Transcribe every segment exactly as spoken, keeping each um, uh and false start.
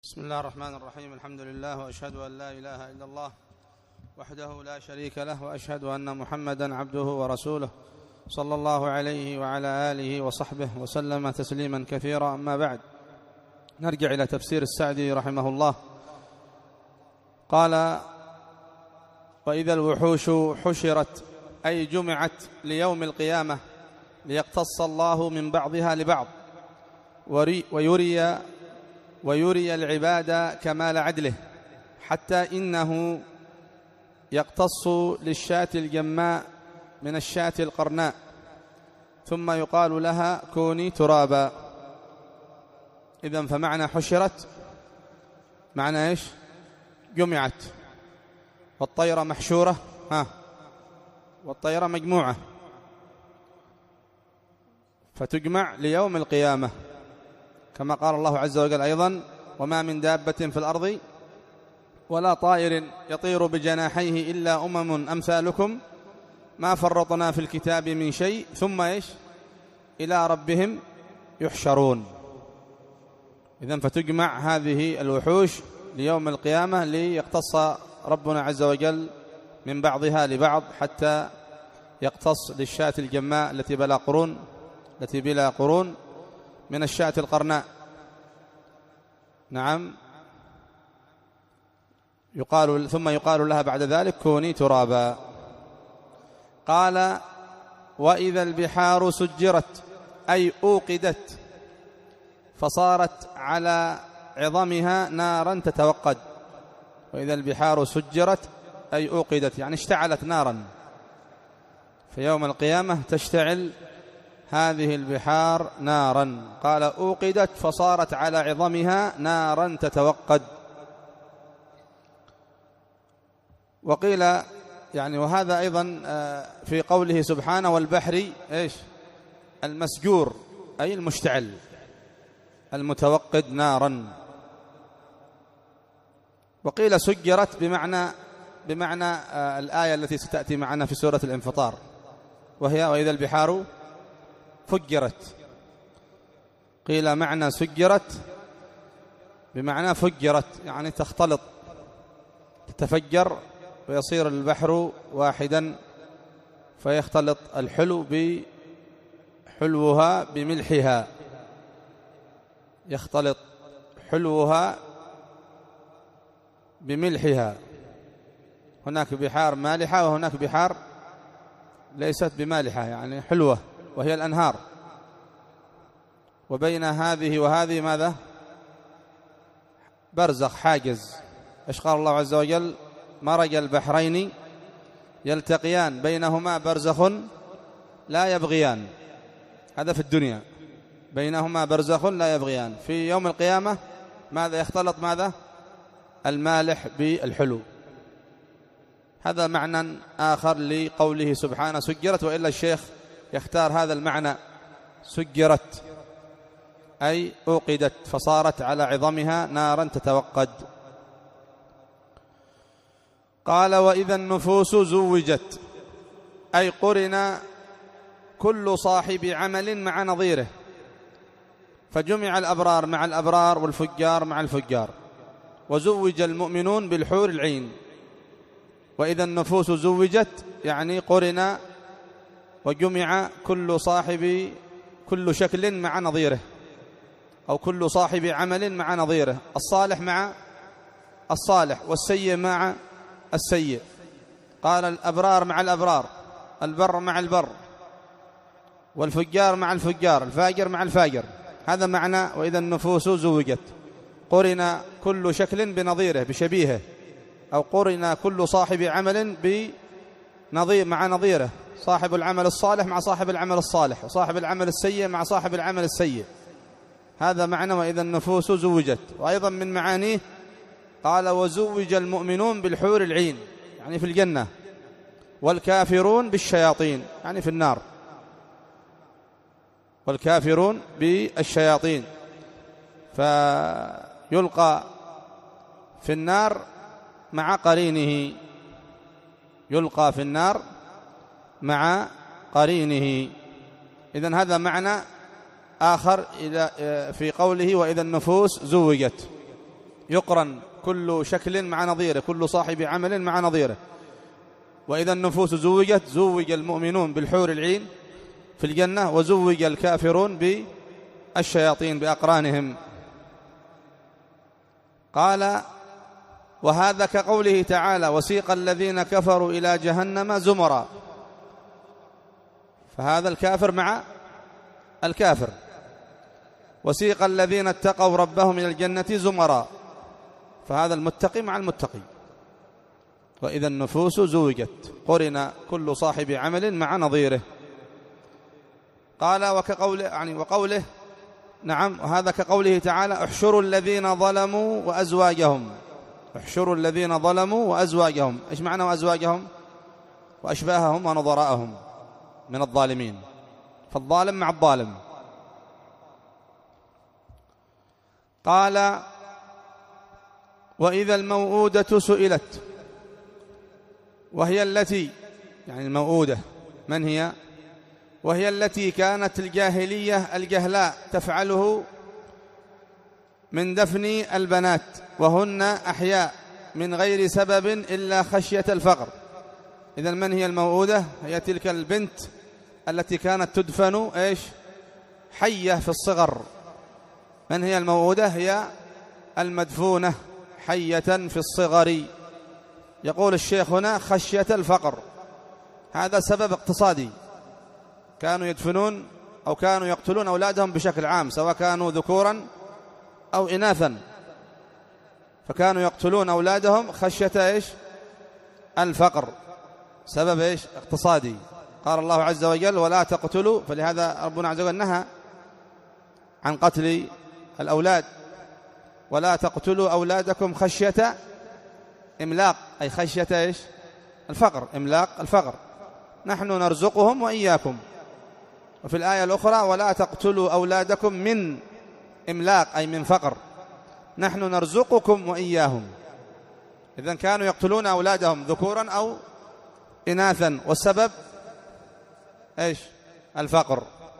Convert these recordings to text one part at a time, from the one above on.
بسم الله الرحمن الرحيم. الحمد لله، وأشهد أن لا إله إلا الله وحده لا شريك له، وأشهد أن محمدا عبده ورسوله صلى الله عليه وعلى آله وصحبه وسلم تسليما كثيرا. أما بعد، نرجع إلى تفسير السعدي رحمه الله. قال: وإذا الوحوش حشرت، أي جمعت ليوم القيامة ليقتص الله من بعضها لبعض ويري ويري العباد كمال عدله، حتى إنه يقتص للشاة الجماء من الشاة القرناء، ثم يقال لها كوني ترابا. إذن فمعنى حشرت معنى إيش؟ جمعت. والطيرة محشورة، ها والطيرة مجموعة، فتجمع ليوم القيامة، كما قال الله عز وجل أيضا: وما من دابة في الأرض ولا طائر يطير بجناحيه إلا أمم أمثالكم ما فرطنا في الكتاب من شيء ثم إيش؟ إلى ربهم يحشرون. إذن فتجمع هذه الوحوش ليوم القيامة ليقتص ربنا عز وجل من بعضها لبعض، حتى يقتص للشاة الجماء التي بلا قرون التي بلا قرون من الشاة القرناء. نعم. يقال ثم يقال لها بعد ذلك كوني ترابا. قال: وإذا البحار سجرت، أي أوقدت، فصارت على عظمها نارا تتوقد. وإذا البحار سجرت أي أوقدت، يعني اشتعلت نارا. في يوم القيامة تشتعل هذه البحار نارا. قال: أوقدت فصارت على عظمها نارا تتوقد. وقيل يعني وهذا أيضا في قوله سبحانه: والبحر إيش؟ المسجور، أي المشتعل المتوقد نارا. وقيل سجرت بمعنى بمعنى الآية التي ستأتي معنا في سورة الانفطار، وهي: وإذا البحار فجرت. قيل معنى سجرت بمعنى فجرت، يعني تختلط، تتفجر، ويصير البحر واحدا، فيختلط الحلو بحلوها بملحها، يختلط حلوها بملحها. هناك بحار مالحة وهناك بحار ليست بمالحة، يعني حلوة، وهي الأنهار. وبين هذه وهذه ماذا؟ برزخ، حاجز. إيش قال الله عز وجل؟ مرج البحرين يلتقيان بينهما برزخ لا يبغيان. هذا في الدنيا، بينهما برزخ لا يبغيان. في يوم القيامة ماذا يختلط؟ ماذا؟ المالح بالحلو. هذا معنى آخر لقوله سبحانه سجرت، وإلا الشيخ يختار هذا المعنى: سجرت أي أوقدت، فصارت على عظمها نارا تتوقد. قال: وإذا النفوس زوجت، أي قرن كل صاحب عمل مع نظيره، فجمع الأبرار مع الأبرار والفجار مع الفجار، وزوج المؤمنون بالحور العين. وإذا النفوس زوجت يعني قرن وجمع كل صاحب كل شكل مع نظيره، أو كل صاحب عمل مع نظيره، الصالح مع الصالح والسيء مع السيء. قال: الأبرار مع الأبرار، البر مع البر، والفجار مع الفجار، الفاجر مع الفاجر. هذا معنى وإذا النفوس زوجت، قرن كل شكل بنظيره بشبيهه، أو قرن كل صاحب عمل بنظير مع نظيره، صاحب العمل الصالح مع صاحب العمل الصالح، وصاحب العمل السيء مع صاحب العمل السيء. هذا معنى وإذا النفوس زوجت. وأيضا من معانيه قال: وزوج المؤمنون بالحور العين، يعني في الجنة، والكافرون بالشياطين، يعني في النار، والكافرون بالشياطين، فيلقى في النار مع قرينه، يلقى في النار مع قرينه. إذن هذا معنى آخر في قوله: وإذا النفوس زوجت. يقرن كل شكل مع نظيره، كل صاحب عمل مع نظيره. وإذا النفوس زوجت، زوج المؤمنون بالحور العين في الجنة، وزوج الكافرون بالشياطين بأقرانهم. قال: وهذا كقوله تعالى: وسيق الذين كفروا إلى جهنم زمرا. فهذا الكافر مع الكافر. وسيق الذين اتقوا ربهم إلى الجنة زمرا، فهذا المتقي مع المتقي. وإذا النفوس زوجت، قرن كل صاحب عمل مع نظيره. قال: وكقوله يعني وقوله نعم وهذا كقوله تعالى: احشروا الذين ظلموا وأزواجهم. احشروا الذين ظلموا وأزواجهم. إيش معنى وأزواجهم؟ وأشباههم ونظراءهم من الظالمين، فالظالم مع الظالم. قال: وإذا الموءودة سئلت، وهي التي يعني الموءودة من هي؟ وهي التي كانت الجاهلية الجهلاء تفعله من دفن البنات وهن أحياء من غير سبب إلا خشية الفقر. إذن من هي الموءودة؟ هي تلك البنت التي كانت تدفن إيش؟ حية في الصغر. من هي الموءودة؟ هي المدفونة حية في الصغر. يقول الشيخ هنا: خشية الفقر. هذا سبب اقتصادي، كانوا يدفنون أو كانوا يقتلون أولادهم بشكل عام، سواء كانوا ذكورا أو إناثا، فكانوا يقتلون أولادهم خشية إيش؟ الفقر. سبب إيش؟ اقتصادي. قال الله عز وجل: ولا تقتلوا، فلهذا ربنا عز وجل نهى عن قتل الأولاد: ولا تقتلوا أولادكم خشية إملاق، أي خشية إيش؟ الفقر، إملاق الفقر. نحن نرزقهم وإياكم. وفي الآية الأخرى: ولا تقتلوا أولادكم من إملاق، أي من فقر. نحن نرزقكم وإياهم. إذن كانوا يقتلون أولادهم ذكورا أو إناثا، والسبب إيش؟ الفقر.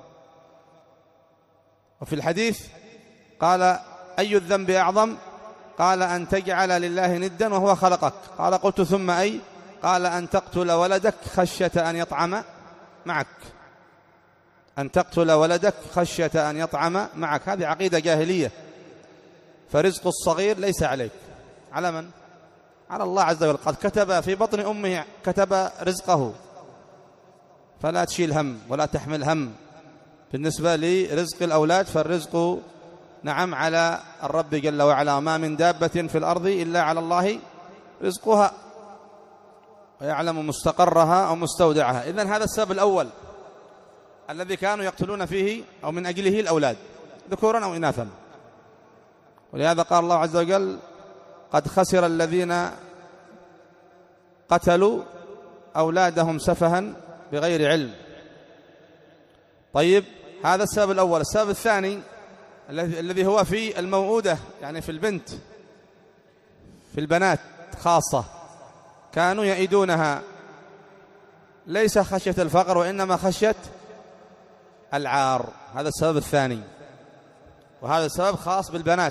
وفي الحديث قال: أي الذنب أعظم؟ قال: أن تجعل لله ندا وهو خلقك. قال: قلت ثم أي؟ قال: أن تقتل ولدك خشية أن يطعم معك. أن تقتل ولدك خشية أن يطعم معك. هذه عقيدة جاهلية. فرزق الصغير ليس عليك، على من؟ على الله عز وجل. قد كتب في بطن أمه، كتب رزقه، فلا تشيل هم ولا تحمل هم. بالنسبة لرزق الأولاد فالرزق نعم على الرب جل وعلا. ما من دابة في الأرض إلا على الله رزقها ويعلم مستقرها أو مستودعها. إذن هذا السبب الأول الذي كانوا يقتلون فيه أو من أجله الأولاد ذكورا أو إناثا. ولهذا قال الله عز وجل: قد خسر الذين قتلوا أولادهم سفها بغير علم. طيب، هذا السبب الأول. السبب الثاني الذي هو في الموءودة، يعني في البنت، في البنات خاصة، كانوا يئدونها ليس خشية الفقر وإنما خشية العار. هذا السبب الثاني، وهذا السبب خاص بالبنات.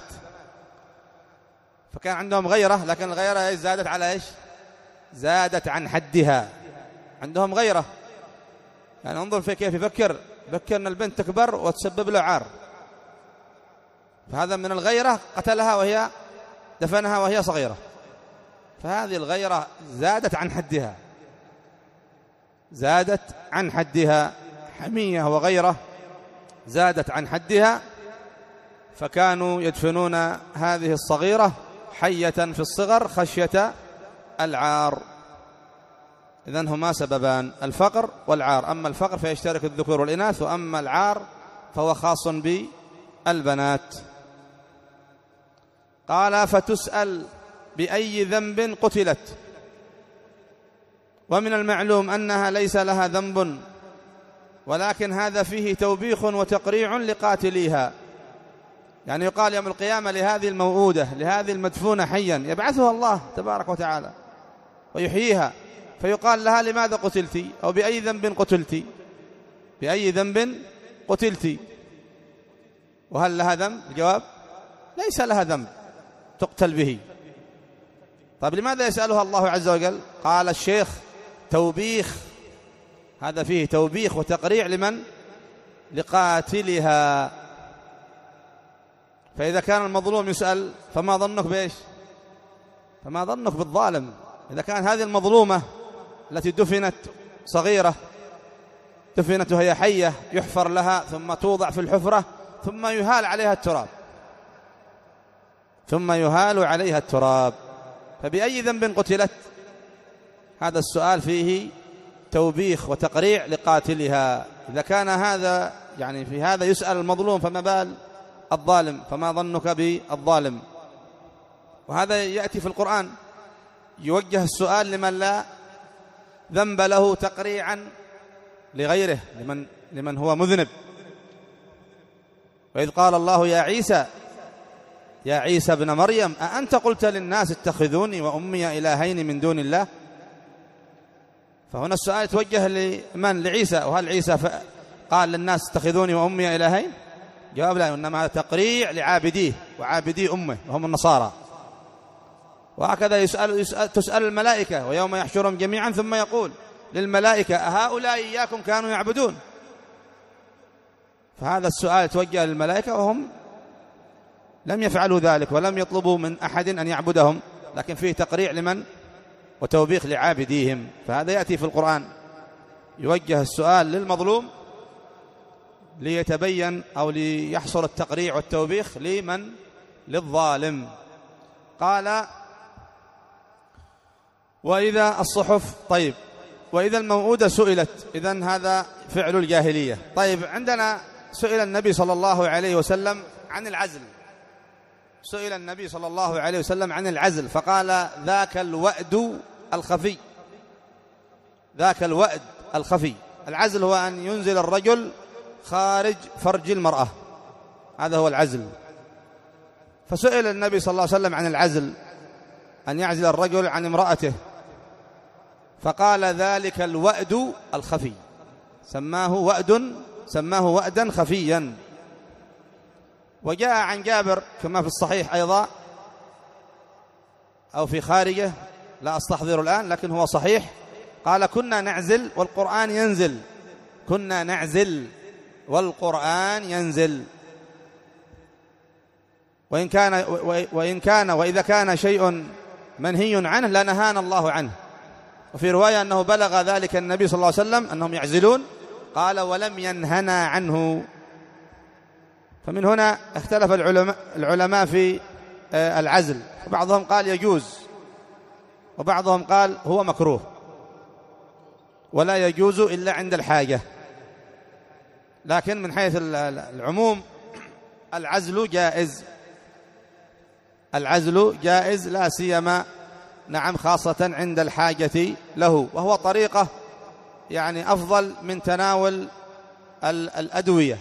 فكان عندهم غيرة، لكن الغيرة زادت على إيش؟ زادت عن حدها. عندهم غيرة، يعني انظر في كيف يفكر فكر أن البنت تكبر وتسبب له عار، فهذا من الغيرة. قتلها وهي دفنها وهي صغيرة، فهذه الغيرة زادت عن حدها، زادت عن حدها. حمية وغيرة زادت عن حدها، فكانوا يدفنون هذه الصغيرة حية في الصغر خشية العار. إذن هما سببان: الفقر والعار. أما الفقر فيشترك الذكور والإناث، وأما العار فهو خاص بالبنات. قال: فتسأل بأي ذنب قتلت. ومن المعلوم أنها ليس لها ذنب، ولكن هذا فيه توبيخ وتقريع لقاتليها. يعني يقال يوم القيامة لهذه الموءودة، لهذه المدفونة حيا، يبعثها الله تبارك وتعالى ويحييها، فيقال لها: لماذا قتلت؟ أو بأي ذنب قتلت؟ بأي ذنب قتلت؟ وهل لها ذنب؟ الجواب: ليس لها ذنب. تقتل به. طيب لماذا يسألها الله عز وجل؟ قال الشيخ توبيخ، هذا فيه توبيخ وتقريع لمن؟ لقاتلها. فإذا كان المظلوم يسأل فما ظنك بإيش؟ فما ظنك بالظالم؟ إذا كان هذه المظلومة التي دفنت صغيرة، دفنت وهي حية، يحفر لها ثم توضع في الحفرة ثم يهال عليها التراب، ثم يهال عليها التراب، فبأي ذنب قتلت؟ هذا السؤال فيه توبيخ وتقريع لقاتلها. إذا كان هذا يعني في هذا يسأل المظلوم فما بال الظالم؟ فما ظنك بالظالم؟ وهذا يأتي في القرآن، يوجه السؤال لمن لا ذنب له تقريعا لغيره، لمن, لمن هو مذنب. وإذ قال الله يا عيسى يا عيسى ابن مريم أأنت قلت للناس اتخذوني وأمي إلهين من دون الله؟ فهنا السؤال يتوجه لمن؟ لعيسى. وهل عيسى قال للناس اتخذوني وأمي إلهين؟ جواب لا، إنما هذا تقريع لعابديه وعابدي أمه وهم النصارى. وهكذا يسأل, يسأل تسأل الملائكة ويوم يحشرهم جميعا ثم يقول للملائكة أهؤلاء إياكم كانوا يعبدون؟ فهذا السؤال يتوجه للملائكة وهم لم يفعلوا ذلك ولم يطلبوا من أحد أن يعبدهم، لكن فيه تقريع لمن؟ وتوبيخ لعابديهم. فهذا يأتي في القرآن، يوجه السؤال للمظلوم ليتبين أو ليحصل التقريع والتوبيخ لمن؟ للظالم. قال وإذا الصحف، طيب وإذا الموءودة سئلت، إذن هذا فعل الجاهلية. طيب عندنا سئل النبي صلى الله عليه وسلم عن العزل، سئل النبي صلى الله عليه وسلم عن العزل فقال ذاك الوأد الخفي، ذاك الوأد الخفي. العزل هو أن ينزل الرجل خارج فرج المرأة، هذا هو العزل. فسئل النبي صلى الله عليه وسلم عن العزل، أن يعزل الرجل عن امرأته، فقال ذلك الوأد الخفي، سماه وأد، سماه وأدا خفيا. وجاء عن جابر كما في الصحيح أيضا أو في خارجه، لا أستحضر الآن لكن هو صحيح، قال كنا نعزل والقرآن ينزل، كنا نعزل والقرآن ينزل، وإن كان وإن كان وإذا كان شيء منهي عنه لنهانا الله عنه. وفي رواية أنه بلغ ذلك النبي صلى الله عليه وسلم أنهم يعزلون، قال ولم ينهنا عنه. فمن هنا اختلف العلماء, العلماء في العزل، وبعضهم قال يجوز وبعضهم قال هو مكروه ولا يجوز إلا عند الحاجة. لكن من حيث العموم العزل جائز، العزل جائز لا سيما نعم خاصة عند الحاجة له، وهو طريقة يعني أفضل من تناول الأدوية،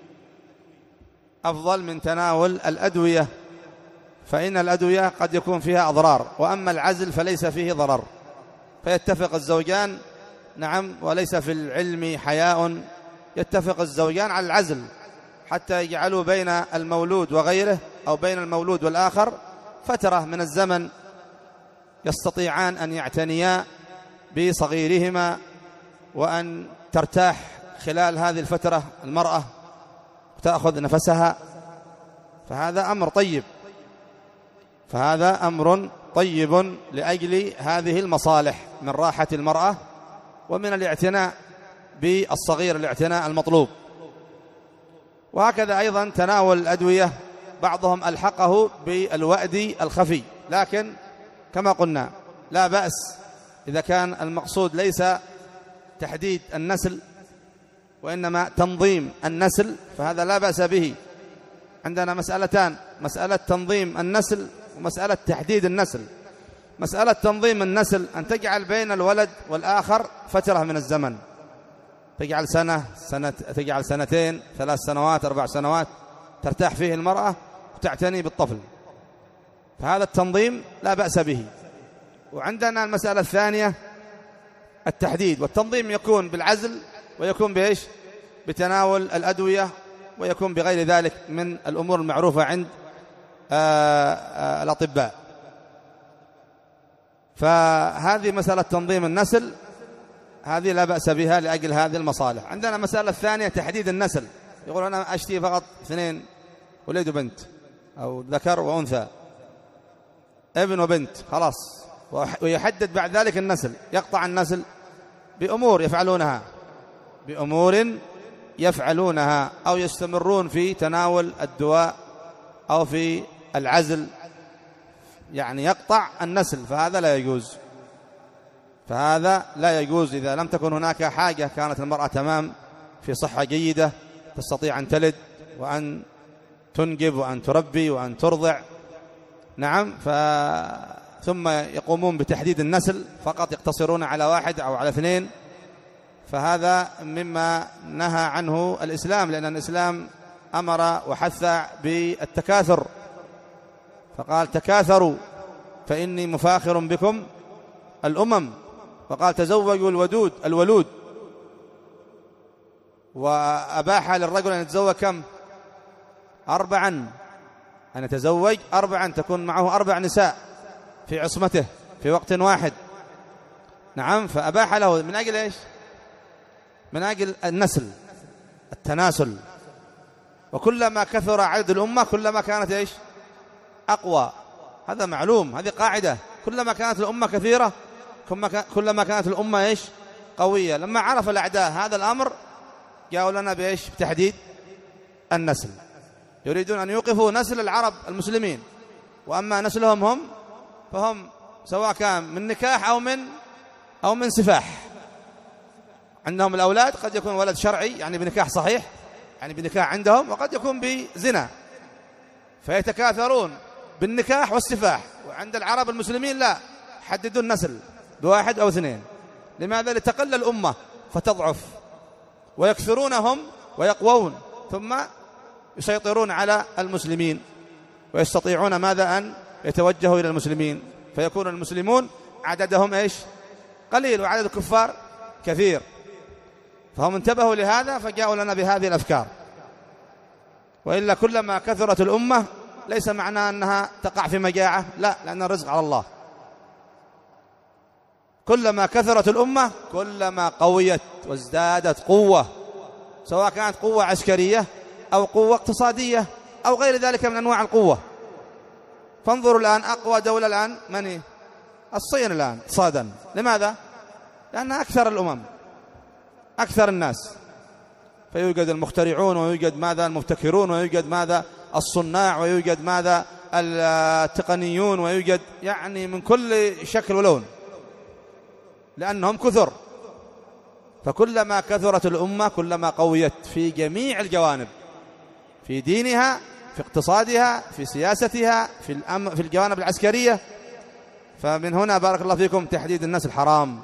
أفضل من تناول الأدوية، فإن الأدوية قد يكون فيها أضرار، وأما العزل فليس فيه ضرر، فيتفق الزوجان نعم، وليس في العلم حياء، يتفق الزوجان على العزل حتى يجعلوا بين المولود وغيره أو بين المولود والآخر فترة من الزمن يستطيعان أن يعتنيا بصغيرهما، وأن ترتاح خلال هذه الفترة المرأة وتأخذ نفسها. فهذا أمر طيب، فهذا أمر طيب لأجل هذه المصالح من راحة المرأة ومن الاعتناء بالصغير، الاعتناء المطلوب. وهكذا أيضا تناول الأدوية بعضهم ألحقه بالوأد الخفي، لكن كما قلنا لا بأس إذا كان المقصود ليس تحديد النسل وإنما تنظيم النسل، فهذا لا بأس به. عندنا مسألتان، مسألة تنظيم النسل ومسألة تحديد النسل. مسألة تنظيم النسل أن تجعل بين الولد والآخر فترة من الزمن، تجعل سنة, سنة تجعل سنتين، ثلاث سنوات، أربع سنوات ترتاح فيه المرأة وتعتني بالطفل، فهذا التنظيم لا بأس به. وعندنا المسألة الثانية التحديد، والتنظيم يكون بالعزل ويكون بإيش؟ بتناول الأدوية، ويكون بغير ذلك من الأمور المعروفة عند الأطباء. فهذه مسألة تنظيم النسل، هذه لا بأس بها لأجل هذه المصالح. عندنا مسألة ثانية تحديد النسل. يقول أنا أشتي فقط اثنين، ولد وبنت، أو ذكر وأنثى، ابن وبنت، خلاص، ويحدد بعد ذلك النسل. يقطع النسل بأمور يفعلونها بأمور يفعلونها أو يستمرون في تناول الدواء أو في العزل، يعني يقطع النسل، فهذا لا يجوز. فهذا لا يجوز إذا لم تكن هناك حاجة. كانت المرأة تمام في صحة جيدة، تستطيع أن تلد وأن تنجب وأن تربي وأن ترضع، نعم، ف... ثم يقومون بتحديد النسل فقط، يقتصرون على واحد أو على اثنين، فهذا مما نهى عنه الإسلام، لأن الإسلام أمر وحث بالتكاثر، فقال تكاثروا فإني مفاخر بكم الأمم، وقال تزوجوا الودود الولود، وأباح للرجل أن يتزوج كم؟ أربعا، أن يتزوج أربعا، تكون معه أربع نساء في عصمته في وقت واحد، نعم، فأباح له من أجل إيش؟ من أجل النسل، التناسل. وكلما كثر عدد الأمة كلما كانت إيش؟ أقوى. هذا معلوم، هذه قاعدة. كلما كانت الأمة كثيرة كلما كانت الأمة إيش؟ قوية. لما عرف الأعداء هذا الأمر جاءوا لنا بإيش؟ بتحديد النسل. يريدون أن يوقفوا نسل العرب المسلمين، وأما نسلهم هم فهم سواء كان من نكاح أو من أو من سفاح. عندهم الأولاد قد يكون ولد شرعي يعني بنكاح صحيح، يعني بنكاح عندهم، وقد يكون بزنا، فيتكاثرون بالنكاح والسفاح. وعند العرب المسلمين لا، حددوا النسل بواحد أو اثنين. لماذا؟ لتقل الأمة فتضعف، ويكثرونهم ويقوون، ثم يسيطرون على المسلمين ويستطيعون ماذا؟ أن يتوجهوا إلى المسلمين، فيكون المسلمون عددهم إيش؟ قليل، وعدد الكفار كثير. فهم انتبهوا لهذا فجاءوا لنا بهذه الأفكار. وإلا كلما كثرت الأمة ليس معناه أنها تقع في مجاعة، لا، لأن الرزق على الله. كلما كثرت الأمة كلما قويت وازدادت قوة، سواء كانت قوة عسكرية أو قوة اقتصادية أو غير ذلك من أنواع القوة. فانظروا الآن أقوى دولة الآن من هي؟ الصين الآن اقتصادا. لماذا؟ لأنها أكثر الأمم، أكثر الناس، فيوجد المخترعون، ويوجد ماذا؟ المبتكرون، ويوجد ماذا؟ الصناع، ويوجد ماذا؟ التقنيون، ويوجد يعني من كل شكل ولون، لأنهم كثر. فكلما كثرت الأمة كلما قويت في جميع الجوانب، في دينها، في اقتصادها، في سياستها، في الأم... في الجوانب العسكرية. فمن هنا بارك الله فيكم تحديد النسل حرام،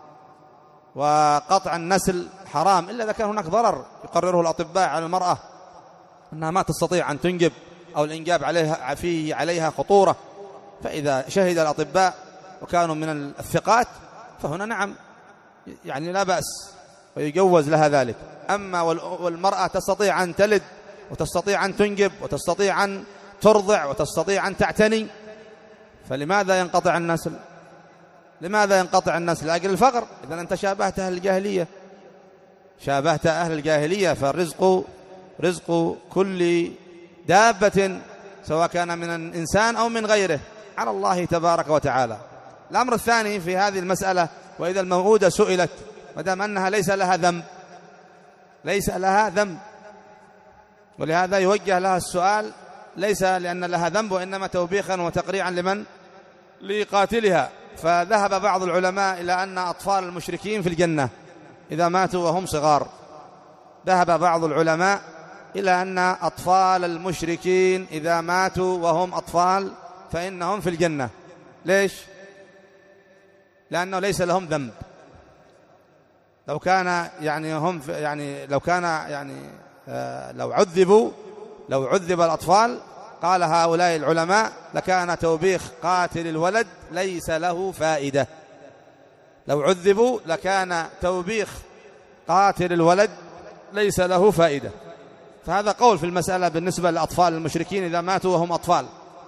وقطع النسل حرام، إلا إذا كان هناك ضرر يقرره الأطباء على المرأة أنها ما تستطيع أن تنجب، أو الإنجاب عليها فيه عليها خطورة. فإذا شهد الأطباء وكانوا من الثقات فهنا نعم يعني لا بأس ويجوز لها ذلك. أما والمرأة تستطيع أن تلد وتستطيع أن تنجب وتستطيع أن ترضع وتستطيع أن تعتني، فلماذا ينقطع النسل؟ لماذا ينقطع النسل؟ لأجل الفقر. إذن أنت شابهت أهل الجاهلية، شابهت أهل الجاهلية. فالرزق رزق كل دابة سواء كان من الإنسان أو من غيره على الله تبارك وتعالى. الأمر الثاني في هذه المسألة، وإذا الموءودة سئلت مدام أنها ليس لها ذنب، ليس لها ذنب، ولهذا يوجه لها السؤال ليس لأن لها ذنب، وإنما توبيخا وتقريعا لمن؟ لقاتلها. فذهب بعض العلماء إلى أن أطفال المشركين في الجنة إذا ماتوا وهم صغار. ذهب بعض العلماء إلى أن أطفال المشركين إذا ماتوا وهم أطفال فإنهم في الجنة. ليش؟ لأنه ليس لهم ذنب. لو كان يعني هم يعني لو كان يعني آه لو عذبوا لو عذب الأطفال، قال هؤلاء العلماء، لكان توبيخ قاتل الولد ليس له فائدة. لو عذبوا لكان توبيخ قاتل الولد ليس له فائدة. فهذا قول في المسألة بالنسبة للأطفال المشركين إذا ماتوا وهم أطفال.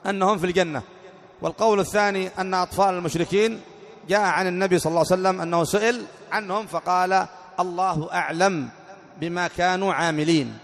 أنهم في الجنة. والقول الثاني أن أطفال المشركين جاء عن النبي صلى الله عليه وسلم أنه سئل عنهم فقال الله أعلم بما كانوا عاملين.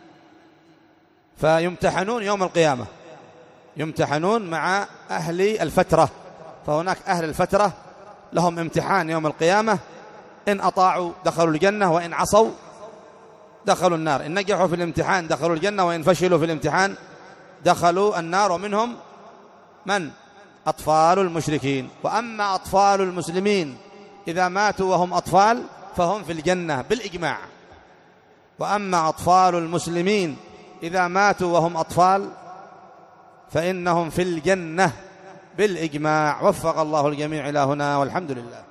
فيمتحنون يوم القيامة، يمتحنون مع أهل الفترة، فهناك أهل الفترة لهم امتحان يوم القيامة، إن أطاعوا دخلوا الجنة، وإن عصوا دخلوا النار. إن نجحوا في الامتحان دخلوا الجنة، وإن فشلوا في الامتحان دخلوا النار. ومنهم من؟ أطفال المشركين. وأما أطفال المسلمين إذا ماتوا وهم أطفال فهم في الجنة بالإجماع. وأما أطفال المسلمين إذا ماتوا وهم أطفال فإنهم في الجنة بالإجماع. وفق الله الجميع إلى هنا، والحمد لله.